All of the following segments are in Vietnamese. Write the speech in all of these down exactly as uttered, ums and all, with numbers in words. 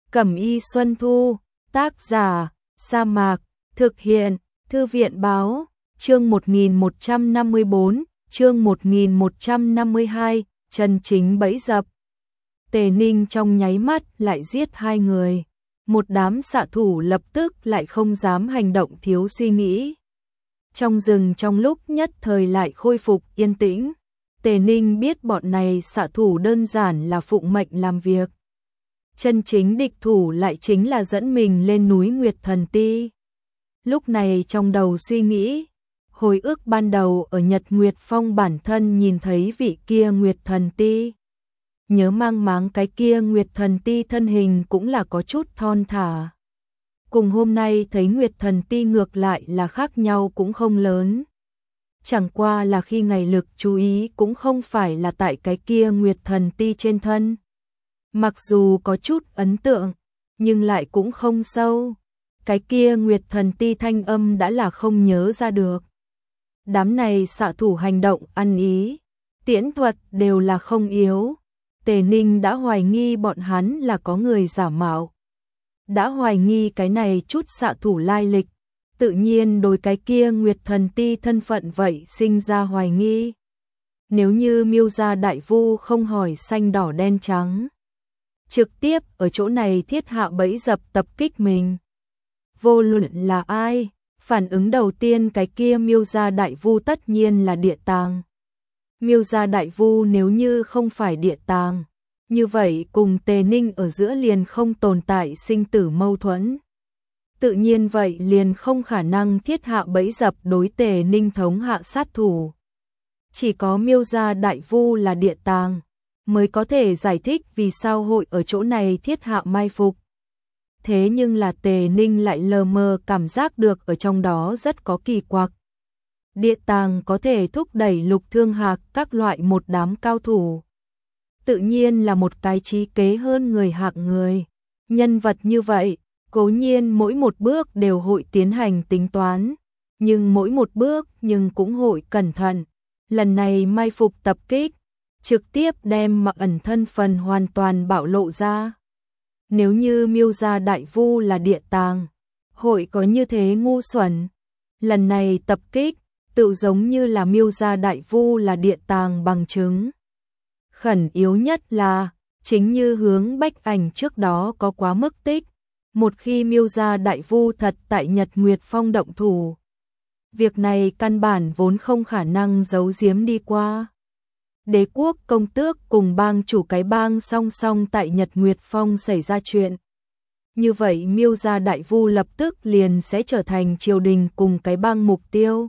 Cẩm y Xuân Thu, tác giả, Sa Mạc, thực hiện, Thư viện báo, chương một nghìn một trăm năm mươi bốn, chương một nghìn một trăm năm mươi hai, chân chính bẫy dập. Tề Ninh trong nháy mắt lại giết hai người, một đám xạ thủ lập tức lại không dám hành động thiếu suy nghĩ. Trong rừng trong lúc nhất thời lại khôi phục yên tĩnh, Tề Ninh biết bọn này xạ thủ đơn giản là phụng mệnh làm việc. Chân chính địch thủ lại chính là dẫn mình lên núi Nguyệt Thần Ti. Lúc này trong đầu suy nghĩ, hồi ức ban đầu ở Nhật Nguyệt Phong bản thân nhìn thấy vị kia Nguyệt Thần Ti. Nhớ mang máng cái kia Nguyệt Thần Ti thân hình cũng là có chút thon thả. Cùng hôm nay thấy Nguyệt Thần Ti ngược lại là khác nhau cũng không lớn. Chẳng qua là khi ngày lực chú ý cũng không phải là tại cái kia Nguyệt Thần Ti trên thân. Mặc dù có chút ấn tượng, nhưng lại cũng không sâu. Cái kia Nguyệt Thần Ti thanh âm đã là không nhớ ra được. Đám này xạ thủ hành động ăn ý, tiễn thuật đều là không yếu. Tề Ninh đã hoài nghi bọn hắn là có người giả mạo. Đã hoài nghi cái này chút xạ thủ lai lịch, tự nhiên đối cái kia Nguyệt Thần Ti thân phận vậy sinh ra hoài nghi. Nếu như Miêu gia đại vu không hỏi xanh đỏ đen trắng, trực tiếp ở chỗ này thiết hạ bẫy dập tập kích mình. Vô luận là ai, phản ứng đầu tiên cái kia Miêu gia đại vu tất nhiên là địa tàng. Miêu gia đại vu nếu như không phải địa tàng, như vậy cùng Tề Ninh ở giữa liền không tồn tại sinh tử mâu thuẫn. Tự nhiên vậy liền không khả năng thiết hạ bẫy dập đối Tề Ninh thống hạ sát thủ. Chỉ có Miêu gia đại vu là địa tàng, mới có thể giải thích vì sao hội ở chỗ này thiết hạ mai phục. Thế nhưng là Tề Ninh lại lờ mờ cảm giác được ở trong đó rất có kỳ quặc. Địa tàng có thể thúc đẩy Lục Thương Hạc các loại một đám cao thủ. Tự nhiên là một cái trí kế hơn người hạng người. Nhân vật như vậy, cố nhiên mỗi một bước đều hội tiến hành tính toán, nhưng mỗi một bước nhưng cũng hội cẩn thận. Lần này mai phục tập kích, trực tiếp đem mặc ẩn thân phần hoàn toàn bạo lộ ra. Nếu như Miêu gia đại vu là địa tàng, hội có như thế ngu xuẩn. Lần này tập kích, tự giống như là Miêu gia đại vu là địa tàng bằng chứng. Khẩn yếu nhất là, chính như Hướng Bách Ảnh trước đó có quá mức tích, một khi Miêu gia đại vu thật tại Nhật Nguyệt Phong động thủ, việc này căn bản vốn không khả năng giấu giếm đi qua. Đế quốc công tước cùng bang chủ cái bang song song tại Nhật Nguyệt Phong xảy ra chuyện. Như vậy Miêu gia đại vu lập tức liền sẽ trở thành triều đình cùng cái bang mục tiêu.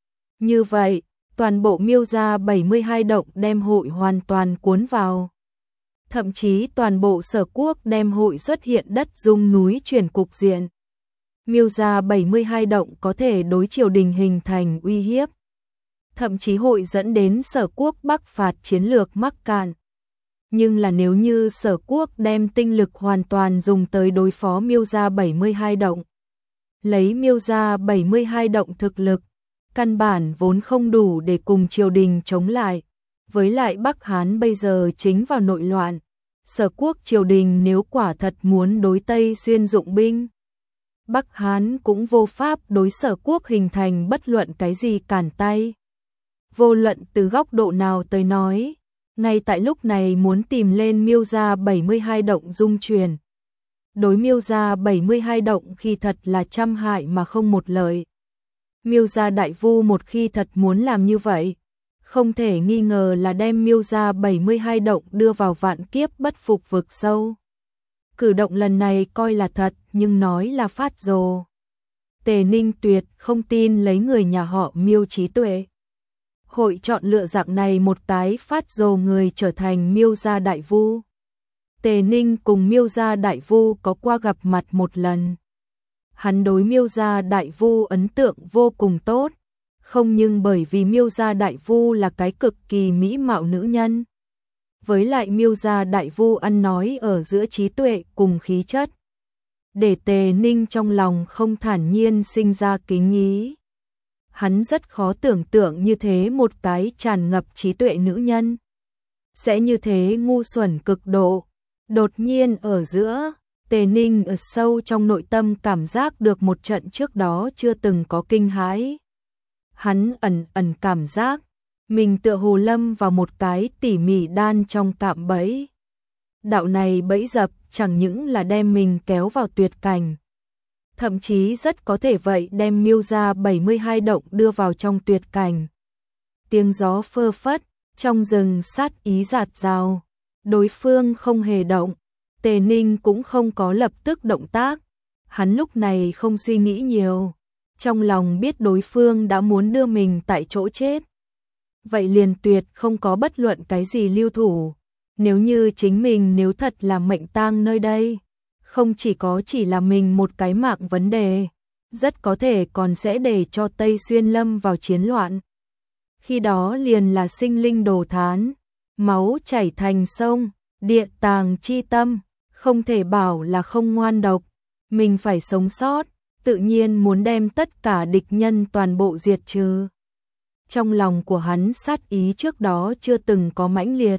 Như vậy, toàn bộ Miêu gia bảy mươi hai động đem hội hoàn toàn cuốn vào. Thậm chí toàn bộ Sở Quốc đem hội xuất hiện đất rung núi chuyển cục diện. Miêu gia bảy mươi hai động có thể đối triều đình hình thành uy hiếp. Thậm chí hội dẫn đến Sở Quốc bắc phạt chiến lược mắc cạn. Nhưng là nếu như Sở Quốc đem tinh lực hoàn toàn dùng tới đối phó Miêu gia bảy mươi hai động, lấy Miêu gia bảy mươi hai động thực lực, căn bản vốn không đủ để cùng triều đình chống lại. Với lại Bắc Hán bây giờ chính vào nội loạn, Sở Quốc triều đình nếu quả thật muốn đối Tây Xuyên dụng binh, Bắc Hán cũng vô pháp đối Sở Quốc hình thành bất luận cái gì cản tay. Vô luận từ góc độ nào tới nói, ngay tại lúc này muốn tìm lên Miêu gia bảy mươi hai động dung truyền. Đối Miêu gia bảy mươi hai động khi thật là trăm hại mà không một lợi. Miêu gia đại vu một khi thật muốn làm như vậy, không thể nghi ngờ là đem Miêu gia bảy mươi hai động đưa vào vạn kiếp bất phục vực sâu. Cử động lần này coi là thật nhưng nói là phát rồ. Tề Ninh tuyệt không tin lấy người nhà họ Miêu trí tuệ. Hội chọn lựa dạng này một cái phát rồ người trở thành Miêu gia đại vu. Tề Ninh cùng Miêu gia đại vu có qua gặp mặt một lần. Hắn đối Miêu gia đại vu ấn tượng vô cùng tốt, không nhưng bởi vì Miêu gia đại vu là cái cực kỳ mỹ mạo nữ nhân. Với lại Miêu gia đại vu ăn nói ở giữa trí tuệ cùng khí chất, để Tề Ninh trong lòng không thản nhiên sinh ra kính ý. Hắn rất khó tưởng tượng như thế một cái tràn ngập trí tuệ nữ nhân sẽ như thế ngu xuẩn cực độ, đột nhiên ở giữa Tề Ninh ở sâu trong nội tâm cảm giác được một trận trước đó chưa từng có kinh hãi. Hắn ẩn ẩn cảm giác mình tựa hồ lâm vào một cái tỉ mỉ đan trong cạm bẫy. Đạo này bẫy dập chẳng những là đem mình kéo vào tuyệt cảnh, thậm chí rất có thể vậy đem Miêu gia bảy mươi hai động đưa vào trong tuyệt cảnh. Tiếng gió phơ phất, trong rừng sát ý rạt rào, đối phương không hề động, Tề Ninh cũng không có lập tức động tác, hắn lúc này không suy nghĩ nhiều, trong lòng biết đối phương đã muốn đưa mình tại chỗ chết. Vậy liền tuyệt không có bất luận cái gì lưu thủ, nếu như chính mình nếu thật là mệnh tang nơi đây, không chỉ có chỉ là mình một cái mạng vấn đề, rất có thể còn sẽ để cho Tây Xuyên lâm vào chiến loạn. Khi đó liền là sinh linh đồ thán, máu chảy thành sông, địa tàng chi tâm, không thể bảo là không ngoan độc, mình phải sống sót, tự nhiên muốn đem tất cả địch nhân toàn bộ diệt trừ. Trong lòng của hắn sát ý trước đó chưa từng có mãnh liệt.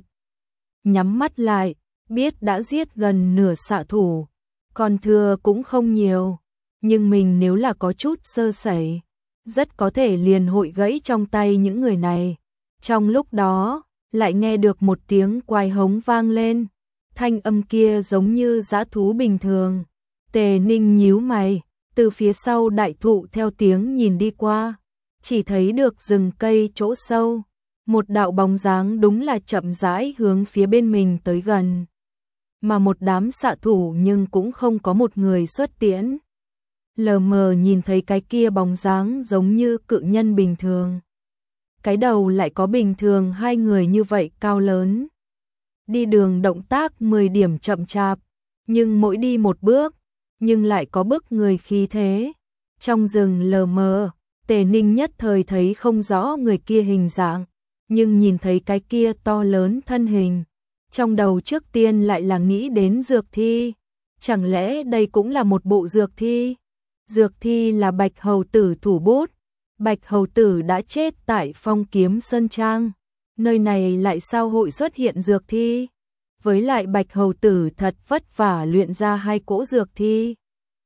Nhắm mắt lại, biết đã giết gần nửa xạ thủ, còn thừa cũng không nhiều, nhưng mình nếu là có chút sơ sẩy, rất có thể liền hội gãy trong tay những người này. Trong lúc đó, lại nghe được một tiếng quai hống vang lên, thanh âm kia giống như dã thú bình thường. Tề Ninh nhíu mày, từ phía sau đại thụ theo tiếng nhìn đi qua, chỉ thấy được rừng cây chỗ sâu, một đạo bóng dáng đúng là chậm rãi hướng phía bên mình tới gần. Mà một đám xạ thủ nhưng cũng không có một người xuất tiễn. Lờ mờ nhìn thấy cái kia bóng dáng giống như cự nhân bình thường. Cái đầu lại có bình thường hai người như vậy cao lớn. Đi đường động tác mười điểm chậm chạp, nhưng mỗi đi một bước, nhưng lại có bức người khí thế. Trong rừng lờ mờ, Tề Ninh nhất thời thấy không rõ người kia hình dạng, nhưng nhìn thấy cái kia to lớn thân hình, trong đầu trước tiên lại là nghĩ đến dược thi. Chẳng lẽ đây cũng là một bộ dược thi? Dược thi là Bạch Hầu Tử thủ bút. Bạch Hầu Tử đã chết tại Phong Kiếm Sơn Trang, nơi này lại sao hội xuất hiện dược thi? Với lại Bạch Hầu Tử thật vất vả luyện ra hai cỗ dược thi,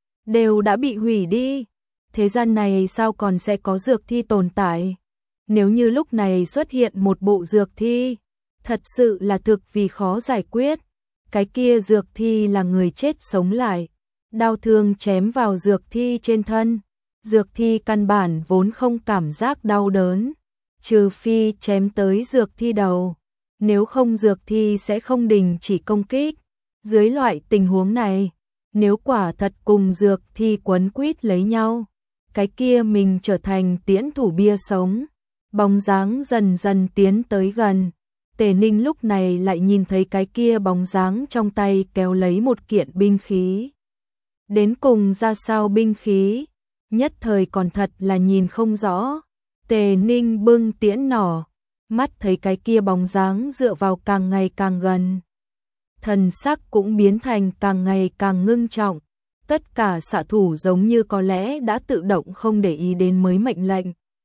đều đã bị hủy đi. Thế gian này sao còn sẽ có dược thi tồn tại? Nếu như lúc này xuất hiện một bộ dược thi, thật sự là thực vì khó giải quyết. Cái kia dược thi là người chết sống lại, đao thương chém vào dược thi trên thân. Dược thi căn bản vốn không cảm giác đau đớn, trừ phi chém tới dược thi đầu, nếu không dược thi sẽ không đình chỉ công kích. Dưới loại tình huống này, nếu quả thật cùng dược thi quấn quýt lấy nhau, cái kia mình trở thành tiễn thủ bia sống. Bóng dáng dần dần tiến tới gần, Tề Ninh lúc này lại nhìn thấy cái kia bóng dáng trong tay kéo lấy một kiện binh khí. Đến cùng ra sao binh khí, nhất thời còn thật là nhìn không rõ. Tề Ninh bưng tiễn nỏ, mắt thấy cái kia bóng dáng dựa vào càng ngày càng gần. Thần sắc cũng biến thành càng ngày càng ngưng trọng. Tất cả xạ thủ giống như có lẽ đã tự động không để ý đến mới mệnh lệnh.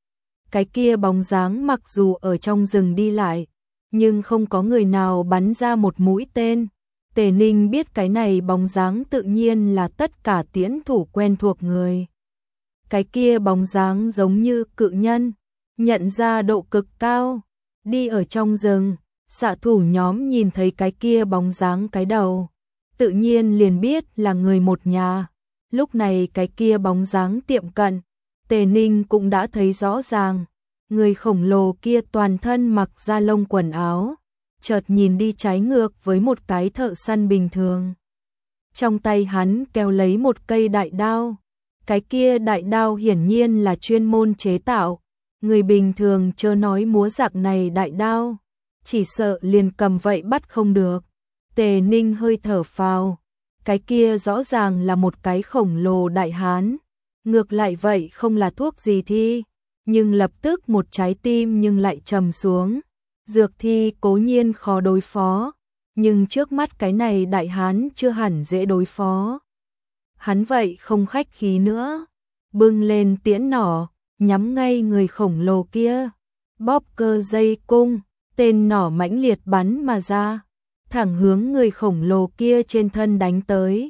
Cái kia bóng dáng mặc dù ở trong rừng đi lại, nhưng không có người nào bắn ra một mũi tên. Tề Ninh biết cái này bóng dáng tự nhiên là tất cả tiễn thủ quen thuộc người. Cái kia bóng dáng giống như cự nhân, nhận ra độ cực cao, đi ở trong rừng. Xạ thủ nhóm nhìn thấy cái kia bóng dáng cái đầu, tự nhiên liền biết là người một nhà. Lúc này cái kia bóng dáng tiệm cận, Tề Ninh cũng đã thấy rõ ràng, người khổng lồ kia toàn thân mặc da lông quần áo, chợt nhìn đi trái ngược với một cái thợ săn bình thường. Trong tay hắn kéo lấy một cây đại đao, cái kia đại đao hiển nhiên là chuyên môn chế tạo, người bình thường chớ nói múa dạng này đại đao, chỉ sợ liền cầm vậy bắt không được. Tề Ninh hơi thở phào, cái kia rõ ràng là một cái khổng lồ đại hán, ngược lại vậy không là thuốc gì thi, nhưng lập tức một trái tim nhưng lại trầm xuống. Dược thi cố nhiên khó đối phó, nhưng trước mắt cái này đại hán chưa hẳn dễ đối phó. Hắn vậy không khách khí nữa, bưng lên tiễn nỏ, nhắm ngay người khổng lồ kia, bóp cơ dây cung, tên nỏ mãnh liệt bắn mà ra, thẳng hướng người khổng lồ kia trên thân đánh tới.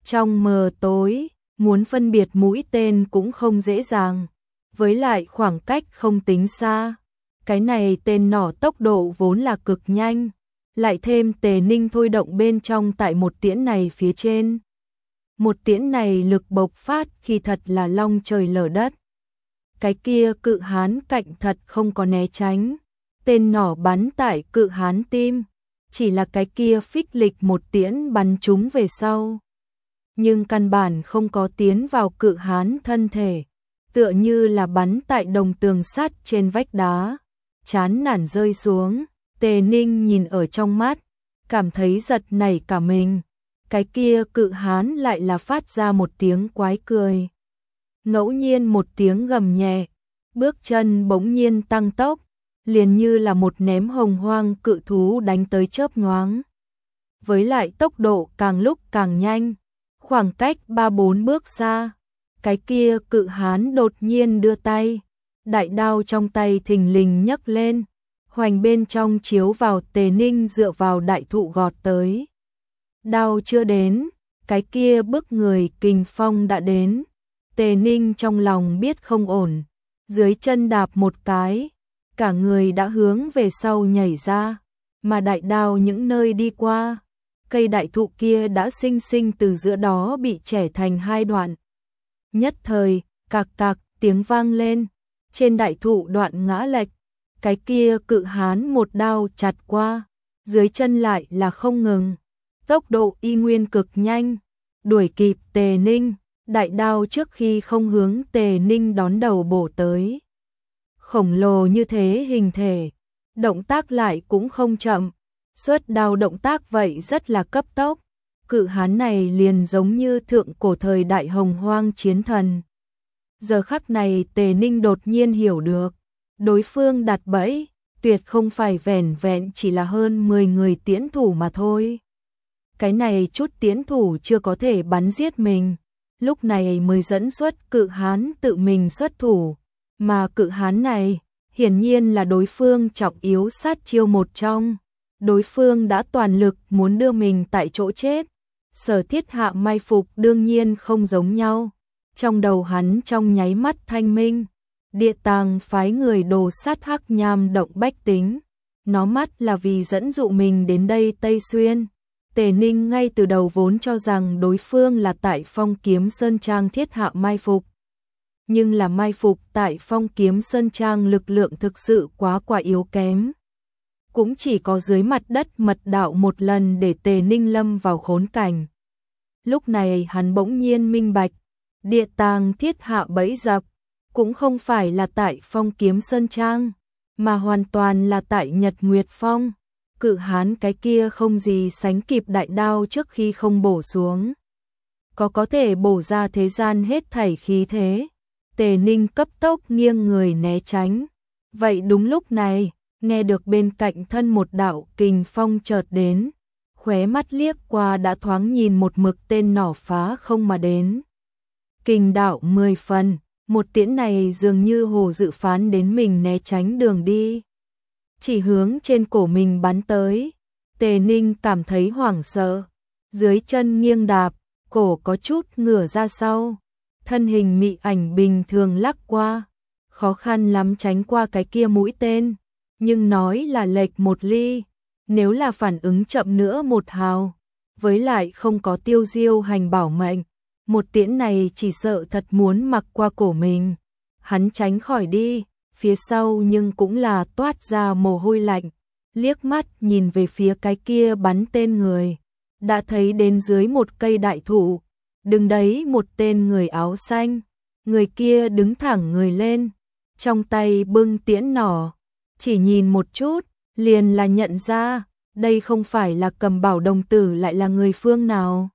Trong mờ tối, muốn phân biệt mũi tên cũng không dễ dàng, với lại khoảng cách không tính xa. Cái này tên nỏ tốc độ vốn là cực nhanh, lại thêm Tề Ninh thôi động bên trong tại một tiễn này phía trên. Một tiễn này lực bộc phát khi thật là long trời lở đất. Cái kia cự hán cạnh thật không có né tránh, tên nỏ bắn tại cự hán tim, chỉ là cái kia phích lịch một tiễn bắn trúng về sau. Nhưng căn bản không có tiến vào cự hán thân thể, tựa như là bắn tại đồng tường sắt trên vách đá, chán nản rơi xuống. Tề Ninh nhìn ở trong mắt, cảm thấy giật nảy cả mình. Cái kia cự hán lại là phát ra một tiếng quái cười. Ngẫu nhiên một tiếng gầm nhẹ, bước chân bỗng nhiên tăng tốc, liền như là một ném hồng hoang cự thú đánh tới chớp nhoáng. Với lại tốc độ càng lúc càng nhanh, khoảng cách ba bốn bước xa, cái kia cự hán đột nhiên đưa tay, đại đao trong tay thình lình nhấc lên, hoành bên trong chiếu vào Tề Ninh dựa vào đại thụ gọt tới. Đao chưa đến, cái kia bức người kình phong đã đến. Tề Ninh trong lòng biết không ổn, dưới chân đạp một cái, cả người đã hướng về sau nhảy ra, mà đại đao những nơi đi qua, cây đại thụ kia đã xinh xinh từ giữa đó bị chẻ thành hai đoạn. Nhất thời, cạc cạc tiếng vang lên, trên đại thụ đoạn ngã lệch, cái kia cự hán một đao chặt qua, dưới chân lại là không ngừng, tốc độ y nguyên cực nhanh, đuổi kịp Tề Ninh, đại đao trước khi không hướng Tề Ninh đón đầu bổ tới. Khổng lồ như thế hình thể, động tác lại cũng không chậm, xuất đao động tác vậy rất là cấp tốc, cự hán này liền giống như thượng cổ thời đại hồng hoang chiến thần. Giờ khắc này Tề Ninh đột nhiên hiểu được, đối phương đặt bẫy, tuyệt không phải vẻn vẹn chỉ là hơn mười người tiễn thủ mà thôi. Cái này chút tiễn thủ chưa có thể bắn giết mình, lúc này mới dẫn xuất cự hán tự mình xuất thủ, mà cự hán này, hiển nhiên là đối phương trọng yếu sát chiêu một trong. Đối phương đã toàn lực muốn đưa mình tại chỗ chết. Sở Thiết Hạ mai phục đương nhiên không giống nhau. Trong đầu hắn trong nháy mắt thanh minh, Địa Tàng phái người đồ sát hắc nham động bách tính. Nó mắt là vì dẫn dụ mình đến đây Tây Xuyên. Tề Ninh ngay từ đầu vốn cho rằng đối phương là tại Phong Kiếm Sơn Trang Thiết Hạ mai phục. Nhưng là mai phục tại Phong Kiếm Sơn Trang lực lượng thực sự quá quá yếu kém. Cũng chỉ có dưới mặt đất mật đạo một lần để Tề Ninh lâm vào khốn cảnh. Lúc này hắn bỗng nhiên minh bạch, Địa Tàng thiết hạ bẫy dập, cũng không phải là tại Phong Kiếm Sơn Trang, mà hoàn toàn là tại Nhật Nguyệt Phong. Cự hán cái kia không gì sánh kịp đại đao trước khi không bổ xuống. Có có thể bổ ra thế gian hết thảy khí thế. Tề Ninh cấp tốc nghiêng người né tránh. Vậy đúng lúc này, nghe được bên cạnh thân một đạo kình phong chợt đến, khóe mắt liếc qua đã thoáng nhìn một mực tên nỏ phá không mà đến. Kình đạo mười phần, một tiễn này dường như hồ dự phán đến mình né tránh đường đi. Chỉ hướng trên cổ mình bắn tới, Tề Ninh cảm thấy hoảng sợ, dưới chân nghiêng đạp, cổ có chút ngửa ra sau, thân hình mị ảnh bình thường lắc qua, khó khăn lắm tránh qua cái kia mũi tên. Nhưng nói là lệch một ly, nếu là phản ứng chậm nữa một hào, với lại không có tiêu diêu hành bảo mệnh, một tiễn này chỉ sợ thật muốn mặc qua cổ mình. Hắn tránh khỏi đi, phía sau nhưng cũng là toát ra mồ hôi lạnh, liếc mắt nhìn về phía cái kia bắn tên người, đã thấy đến dưới một cây đại thụ, đứng đấy một tên người áo xanh, người kia đứng thẳng người lên, trong tay bưng tiễn nỏ. Chỉ nhìn một chút, liền là nhận ra, đây không phải là Cầm Bảo đồng tử lại là người phương nào.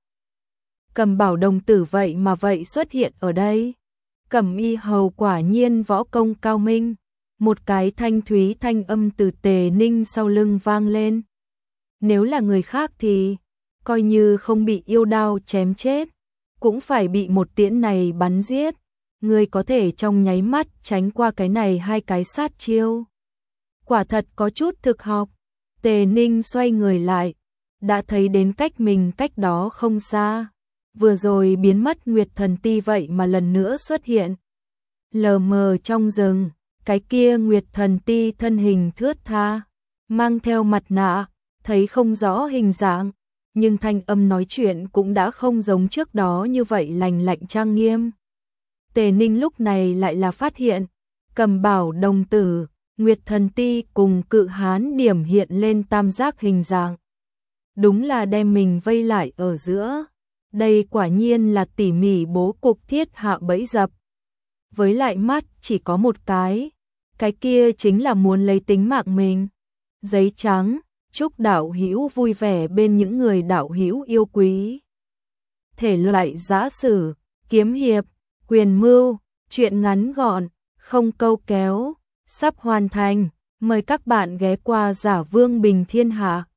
Cầm Bảo đồng tử vậy mà vậy xuất hiện ở đây. Cẩm Y Hầu quả nhiên võ công cao minh, một cái thanh thúy thanh âm từ Tề Ninh sau lưng vang lên. Nếu là người khác thì, coi như không bị yêu đao chém chết, cũng phải bị một tiễn này bắn giết. Người có thể trong nháy mắt tránh qua cái này hai cái sát chiêu. Quả thật có chút thực học. Tề Ninh xoay người lại, đã thấy đến cách mình cách đó không xa. vừa rồi biến mất Nguyệt Thần Ti vậy mà lần nữa xuất hiện. Lờ mờ trong rừng, cái kia Nguyệt Thần Ti thân hình thướt tha, mang theo mặt nạ, thấy không rõ hình dạng, nhưng thanh âm nói chuyện cũng đã không giống trước đó như vậy lành lạnh trang nghiêm. Tề Ninh lúc này lại là phát hiện, cầm bảo đồng tử, Nguyệt Thần Ti cùng Cự Hán điểm hiện lên tam giác hình dạng. Đúng là đem mình vây lại ở giữa. Đây quả nhiên là tỉ mỉ bố cục thiết hạ bẫy dập. Với lại mắt chỉ có một cái, cái kia chính là muốn lấy tính mạng mình. Giấy trắng, chúc đạo hữu vui vẻ bên những người đạo hữu yêu quý. Thể loại giã sử, kiếm hiệp, quyền mưu, truyện ngắn gọn, không câu kéo, sắp hoàn thành. Mời các bạn ghé qua Giả Vương Bình Thiên Hạ.